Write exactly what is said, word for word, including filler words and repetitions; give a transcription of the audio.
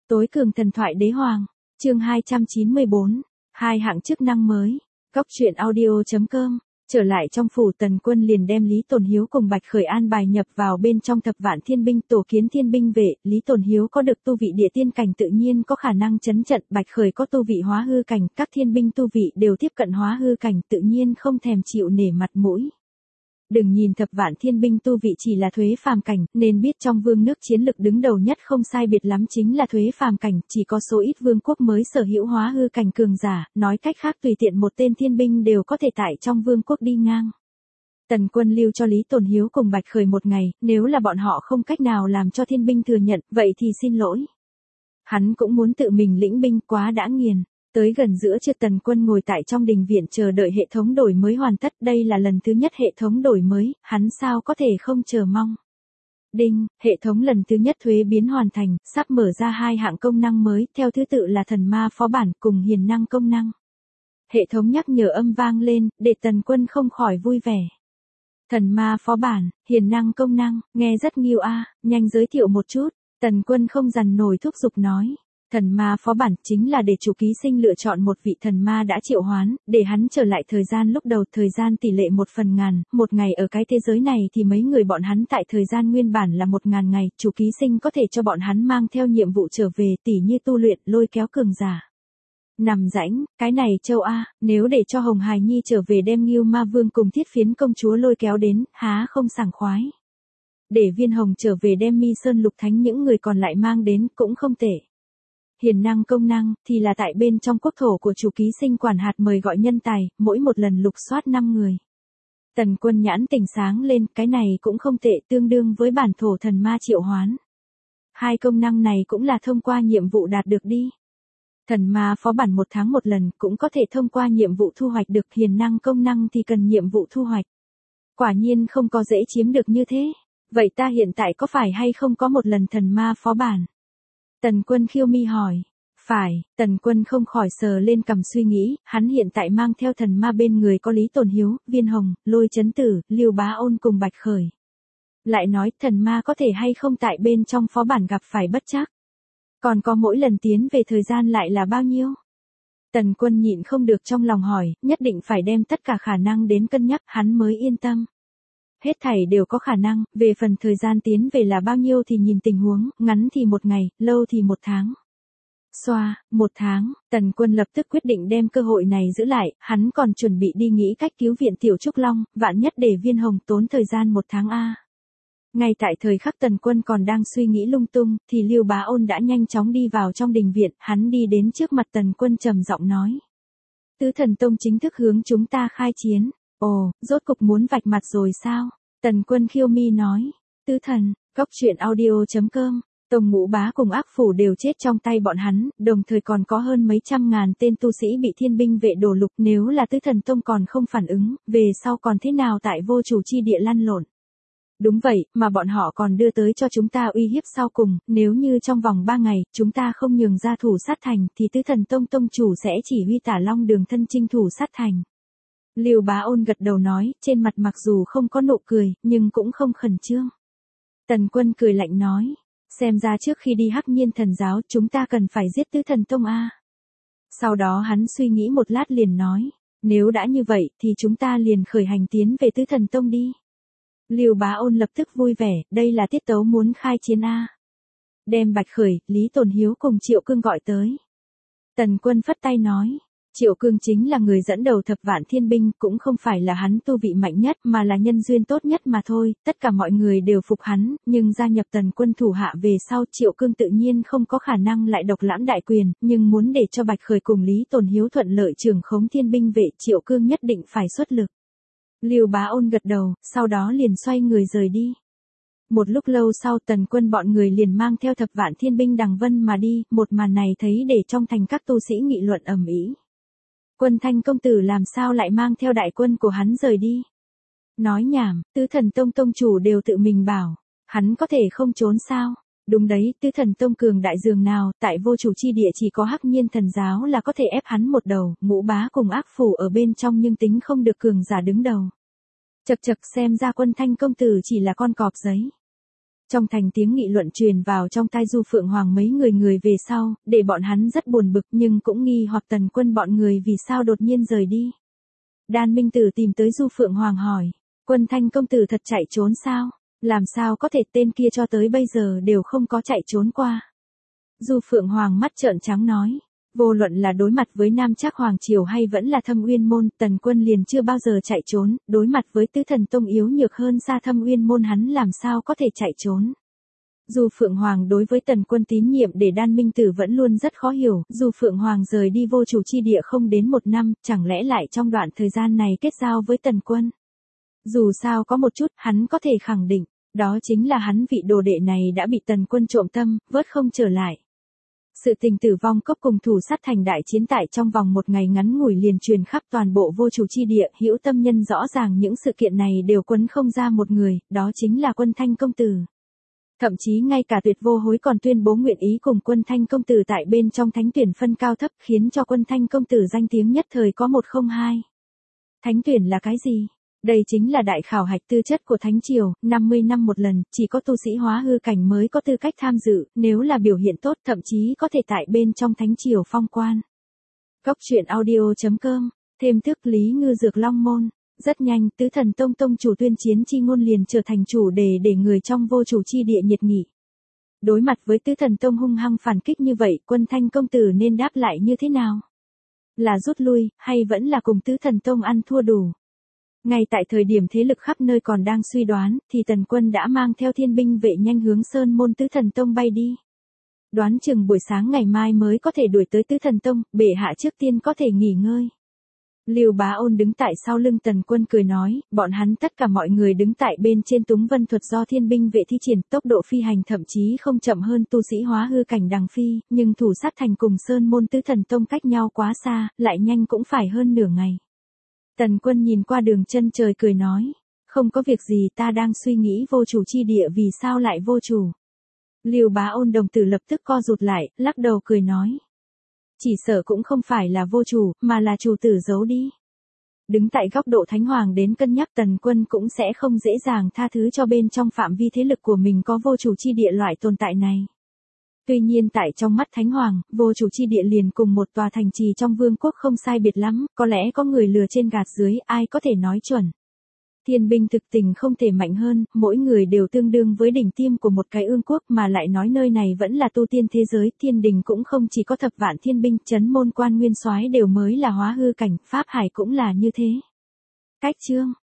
Tối cường thần thoại đế hoàng, chương hai trăm chín mươi bốn, hai hạng chức năng mới. Góc truyện audio chấm com. Trở lại trong phủ, Tần Quân liền đem Lý Tồn Hiếu cùng Bạch Khởi an bài nhập vào bên trong thập vạn thiên binh, tổ kiến thiên binh vệ. Lý Tồn Hiếu có được tu vị địa tiên cảnh, tự nhiên có khả năng chấn trận. Bạch Khởi có tu vị hóa hư cảnh, các thiên binh tu vị đều tiếp cận hóa hư cảnh, tự nhiên không thèm chịu nể mặt mũi. Đừng nhìn thập vạn thiên binh tu vị chỉ là thuế phàm cảnh, nên biết trong vương nước chiến lực đứng đầu nhất không sai biệt lắm chính là thuế phàm cảnh, chỉ có số ít vương quốc mới sở hữu hóa hư cảnh cường giả, nói cách khác tùy tiện một tên thiên binh đều có thể tại trong vương quốc đi ngang. Tần Quân lưu cho Lý Tồn Hiếu cùng Bạch Khởi một ngày, nếu là bọn họ không cách nào làm cho thiên binh thừa nhận, vậy thì xin lỗi. Hắn cũng muốn tự mình lĩnh binh, quá đã nghiền. Tới gần giữa trưa, Tần Quân ngồi tại trong đình viện chờ đợi hệ thống đổi mới hoàn tất, đây là lần thứ nhất hệ thống đổi mới, hắn sao có thể không chờ mong. Đinh, hệ thống lần thứ nhất thuế biến hoàn thành, sắp mở ra hai hạng công năng mới, theo thứ tự là thần ma phó bản cùng hiền năng công năng. Hệ thống nhắc nhở âm vang lên, để Tần Quân không khỏi vui vẻ. Thần ma phó bản, hiền năng công năng, nghe rất nghiêu a, nhanh giới thiệu một chút. Tần Quân không dằn nổi thúc giục nói. Thần ma phó bản chính là để chủ ký sinh lựa chọn một vị thần ma đã triệu hoán, để hắn trở lại thời gian lúc đầu, thời gian tỷ lệ một phần ngàn, một ngày ở cái thế giới này thì mấy người bọn hắn tại thời gian nguyên bản là một ngàn ngày, chủ ký sinh có thể cho bọn hắn mang theo nhiệm vụ trở về, tỉ như tu luyện, lôi kéo cường giả. Nằm rãnh, cái này châu A, nếu để cho Hồng Hài Nhi trở về đem Ngưu Ma Vương cùng Thiết Phiến công chúa lôi kéo đến, há không sảng khoái. Để Viên Hồng trở về đem Mi Sơn Lục Thánh những người còn lại mang đến, cũng không tệ. Hiền năng công năng, thì là tại bên trong quốc thổ của chủ ký sinh quản hạt mời gọi nhân tài, mỗi một lần lục soát năm người. Tần Quân nhãn tỉnh sáng lên, cái này cũng không tệ, tương đương với bản thổ thần ma triệu hoán. Hai công năng này cũng là thông qua nhiệm vụ đạt được đi. Thần ma phó bản một tháng một lần, cũng có thể thông qua nhiệm vụ thu hoạch được, hiền năng công năng thì cần nhiệm vụ thu hoạch. Quả nhiên không có dễ chiếm được như thế. Vậy ta hiện tại có phải hay không có một lần thần ma phó bản? Tần Quân khiêu mi hỏi. Phải, Tần Quân không khỏi sờ lên cằm suy nghĩ, hắn hiện tại mang theo thần ma bên người có Lý Tồn Hiếu, Viên Hồng, Lôi Chấn Tử, Lưu Bá Ôn cùng Bạch Khởi. Lại nói thần ma có thể hay không tại bên trong phó bản gặp phải bất trắc. Còn có mỗi lần tiến về thời gian lại là bao nhiêu? Tần Quân nhịn không được trong lòng hỏi, nhất định phải đem tất cả khả năng đến cân nhắc, hắn mới yên tâm. Hết thảy đều có khả năng, về phần thời gian tiến về là bao nhiêu thì nhìn tình huống, ngắn thì một ngày, lâu thì một tháng. Xoa, một tháng, Tần Quân lập tức quyết định đem cơ hội này giữ lại, hắn còn chuẩn bị đi nghĩ cách cứu viện Tiểu Trúc Long, vạn nhất để Viên Hồng tốn thời gian một tháng a. Ngay tại thời khắc Tần Quân còn đang suy nghĩ lung tung, thì Lưu Bá Ôn đã nhanh chóng đi vào trong đình viện, hắn đi đến trước mặt Tần Quân trầm giọng nói. Tứ Thần Tông chính thức hướng chúng ta khai chiến. Ồ, rốt cục muốn vạch mặt rồi sao? Tần Quân khiêu mi nói. Tứ thần, góc truyện audio chấm com. Tông Ngũ Bá cùng ác phủ đều chết trong tay bọn hắn, đồng thời còn có hơn mấy trăm ngàn tên tu sĩ bị thiên binh vệ đổ lục, nếu là Tứ Thần Tông còn không phản ứng, về sau còn thế nào tại vô chủ chi địa lăn lộn. Đúng vậy, mà bọn họ còn đưa tới cho chúng ta uy hiếp sau cùng, nếu như trong vòng ba ngày, chúng ta không nhường ra thủ sát thành, thì Tứ Thần Tông tông chủ sẽ chỉ huy Tả Long Đường thân chinh thủ sát thành. Lưu Bá Ôn gật đầu nói, trên mặt mặc dù không có nụ cười, nhưng cũng không khẩn trương. Tần Quân cười lạnh nói, xem ra trước khi đi Hắc Nhiên thần giáo chúng ta cần phải giết Tứ Thần Tông a. Sau đó hắn suy nghĩ một lát liền nói, nếu đã như vậy thì chúng ta liền khởi hành tiến về Tứ Thần Tông đi. Lưu Bá Ôn lập tức vui vẻ, đây là tiết tấu muốn khai chiến a. Đem Bạch Khởi, Lý Tồn Hiếu cùng Triệu Cương gọi tới. Tần Quân phất tay nói. Triệu Cương chính là người dẫn đầu thập vạn thiên binh, cũng không phải là hắn tu vị mạnh nhất mà là nhân duyên tốt nhất mà thôi, tất cả mọi người đều phục hắn, nhưng gia nhập Tần Quân thủ hạ về sau Triệu Cương tự nhiên không có khả năng lại độc lãm đại quyền, nhưng muốn để cho Bạch Khởi cùng Lý Tồn Hiếu thuận lợi trưởng khống thiên binh vệ, Triệu Cương nhất định phải xuất lực. Lưu Bá Ôn gật đầu, sau đó liền xoay người rời đi. Một lúc lâu sau Tần Quân bọn người liền mang theo thập vạn thiên binh đằng vân mà đi, một màn này thấy để trong thành các tu sĩ nghị luận ầm ĩ. Quân Thanh công tử làm sao lại mang theo đại quân của hắn rời đi? Nói nhảm, Tứ Thần Tông tông chủ đều tự mình bảo, hắn có thể không trốn sao? Đúng đấy, Tứ Thần Tông cường đại dường nào, tại vô chủ chi địa chỉ có Hắc Nhiên thần giáo là có thể ép hắn một đầu, Ngũ Bá cùng ác phủ ở bên trong nhưng tính không được cường giả đứng đầu. Chậc chậc, xem ra Quân Thanh công tử chỉ là con cọp giấy. Trong thành tiếng nghị luận truyền vào trong tai Du Phượng Hoàng mấy người người về sau, để bọn hắn rất buồn bực nhưng cũng nghi hoặc Tần Quân bọn người vì sao đột nhiên rời đi. Đan Minh Tử tìm tới Du Phượng Hoàng hỏi, Quân Thanh công tử thật chạy trốn sao? Làm sao có thể tên kia cho tới bây giờ đều không có chạy trốn qua? Du Phượng Hoàng mắt trợn trắng nói, vô luận là đối mặt với Nam Trác Hoàng Triều hay vẫn là Thâm Uyên Môn, Tần Quân liền chưa bao giờ chạy trốn, đối mặt với Tứ Thần Tông yếu nhược hơn xa Thâm Uyên Môn hắn làm sao có thể chạy trốn. Du Phượng Hoàng đối với Tần Quân tín nhiệm để Đan Minh Tử vẫn luôn rất khó hiểu, Du Phượng Hoàng rời đi vô chủ chi địa không đến một năm, chẳng lẽ lại trong đoạn thời gian này kết giao với Tần Quân. Dù sao có một chút, hắn có thể khẳng định, đó chính là hắn vị đồ đệ này đã bị Tần Quân trộm tâm, vớt không trở lại. Sự tình tử vong cốc cùng thủ sát thành đại chiến tại trong vòng một ngày ngắn ngủi liền truyền khắp toàn bộ vô chủ chi địa, hữu tâm nhân rõ ràng những sự kiện này đều quấn không ra một người, đó chính là Quân Thanh công tử. Thậm chí ngay cả Tuyệt Vô Hối còn tuyên bố nguyện ý cùng Quân Thanh công tử tại bên trong thánh tuyển phân cao thấp, khiến cho Quân Thanh công tử danh tiếng nhất thời có một không hai. Thánh tuyển là cái gì? Đây chính là đại khảo hạch tư chất của Thánh Triều, năm mươi năm một lần, chỉ có tu sĩ hóa hư cảnh mới có tư cách tham dự, nếu là biểu hiện tốt thậm chí có thể tại bên trong Thánh Triều phong quan. Góc truyện audio chấm com, thêm thức Lý Ngư Dược Long Môn. Rất nhanh, Tứ Thần Tông tông chủ tuyên chiến chi ngôn liền trở thành chủ đề để người trong vô chủ chi địa nhiệt nghị. Đối mặt với Tứ Thần Tông hung hăng phản kích như vậy, Quân Thanh công tử nên đáp lại như thế nào? Là rút lui, hay vẫn là cùng Tứ Thần Tông ăn thua đủ? Ngay tại thời điểm thế lực khắp nơi còn đang suy đoán, thì Tần Quân đã mang theo thiên binh vệ nhanh hướng Sơn Môn Tứ Thần Tông bay đi. Đoán chừng buổi sáng ngày mai mới có thể đuổi tới Tứ Thần Tông, bệ hạ trước tiên có thể nghỉ ngơi. Lưu Bá Ôn đứng tại sau lưng Tần Quân cười nói, bọn hắn tất cả mọi người đứng tại bên trên túng vân thuật do thiên binh vệ thi triển, tốc độ phi hành thậm chí không chậm hơn tu sĩ hóa hư cảnh đằng phi, nhưng thủ sát thành cùng Sơn Môn Tứ Thần Tông cách nhau quá xa, lại nhanh cũng phải hơn nửa ngày. Tần Quân nhìn qua đường chân trời cười nói, không có việc gì, ta đang suy nghĩ vô chủ chi địa vì sao lại vô chủ. Lưu Bá Ôn đồng tử lập tức co rụt lại, lắc đầu cười nói. Chỉ sợ cũng không phải là vô chủ, mà là chủ tử giấu đi. Đứng tại góc độ Thánh Hoàng đến cân nhắc, Tần Quân cũng sẽ không dễ dàng tha thứ cho bên trong phạm vi thế lực của mình có vô chủ chi địa loại tồn tại này. Tuy nhiên tại trong mắt Thánh Hoàng, vô chủ chi địa liền cùng một tòa thành trì trong vương quốc không sai biệt lắm, có lẽ có người lừa trên gạt dưới, ai có thể nói chuẩn. Thiên binh thực tình không thể mạnh hơn, mỗi người đều tương đương với đỉnh tiêm của một cái ương quốc, mà lại nói nơi này vẫn là tu tiên thế giới, thiên đình cũng không chỉ có thập vạn thiên binh, chấn môn quan nguyên soái đều mới là hóa hư cảnh, pháp hải cũng là như thế. Cách chương